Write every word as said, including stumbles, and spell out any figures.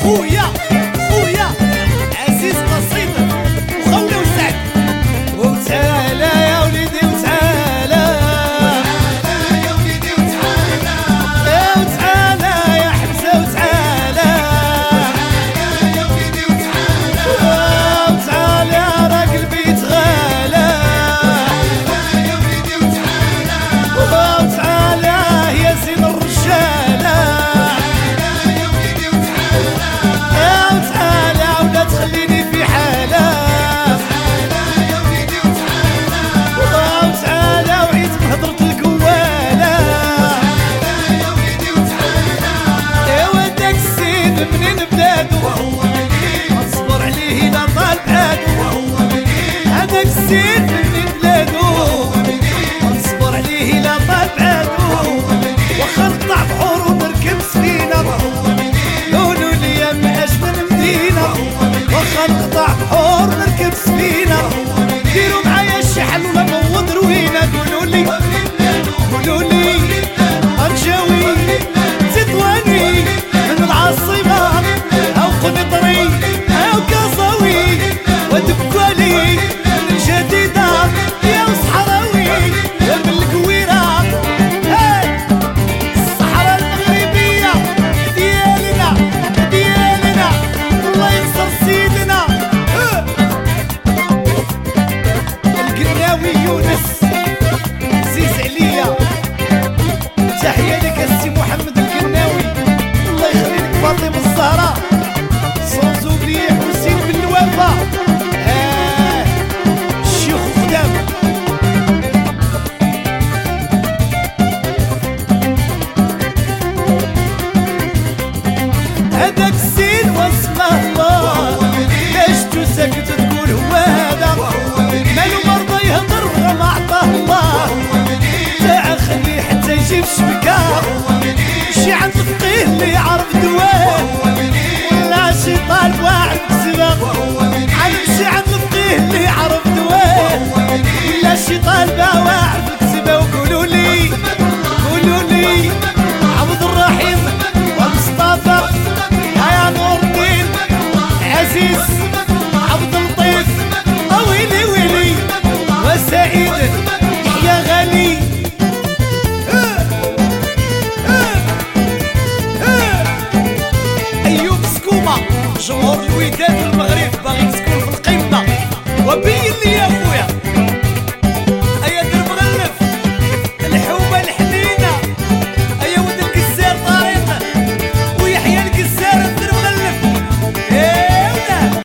خويا خويا عزيز قصيد وخولي وسعد. وتعالى يا وليدي وتعالى، تعالى يا وليدي وتعالى، وتعالى يا حمزة وتعالى، تعالى يا وليدي وتعالى، وتعالى راك البيت غالى، تعالى يا وليدي وتعالى، وتعالى يا زين الرجالة، تعالى يا وليدي وتعالى، وتعالى ولا تخليني في حالة، تعالى يا وليدي وتعالى، وتعالى وعيت بهضرة القوالة. تعالى يا وليدي وتعالى، ايوا داك السيد منين بلادو وهو منين اصبر عليه لا طال بعادو، وهو منين هذاك السيد منين بلادو وهو منين اصبر عليه لا طال بعادو. وهو منين واخا نقطع بحور ونركب سفينة، وهو منين قولوا لي من اجمل مدينة. واخا نقطع بحور ونركب سفينة، ديروا معايا الشحن ولا نوض روينة. قولوا لي قولوا لي انجاوي تطواني من العاصمة او قنطري او كازاوي ودبكالي من الجديدة يا صحراوي من الكويرة. هاي الصحراء المغربية ديالنا ديالنا الله ينصر سيدنا. اه. القناوي يونس عزيز عليا، تحية لك السي محمد القناوي، الله يخليك فاطمة الزهراء، سونز اوبليي حسين بن الوفا. آه الشيخ خدام. هذاك السين واسمه الله، عشتو ساكت تقول هو هذا، مالو مرضى يهضر ما عطاه الله. تا خليه حتى يجيب الشبكة، شي عند الفقيه اللي يعرف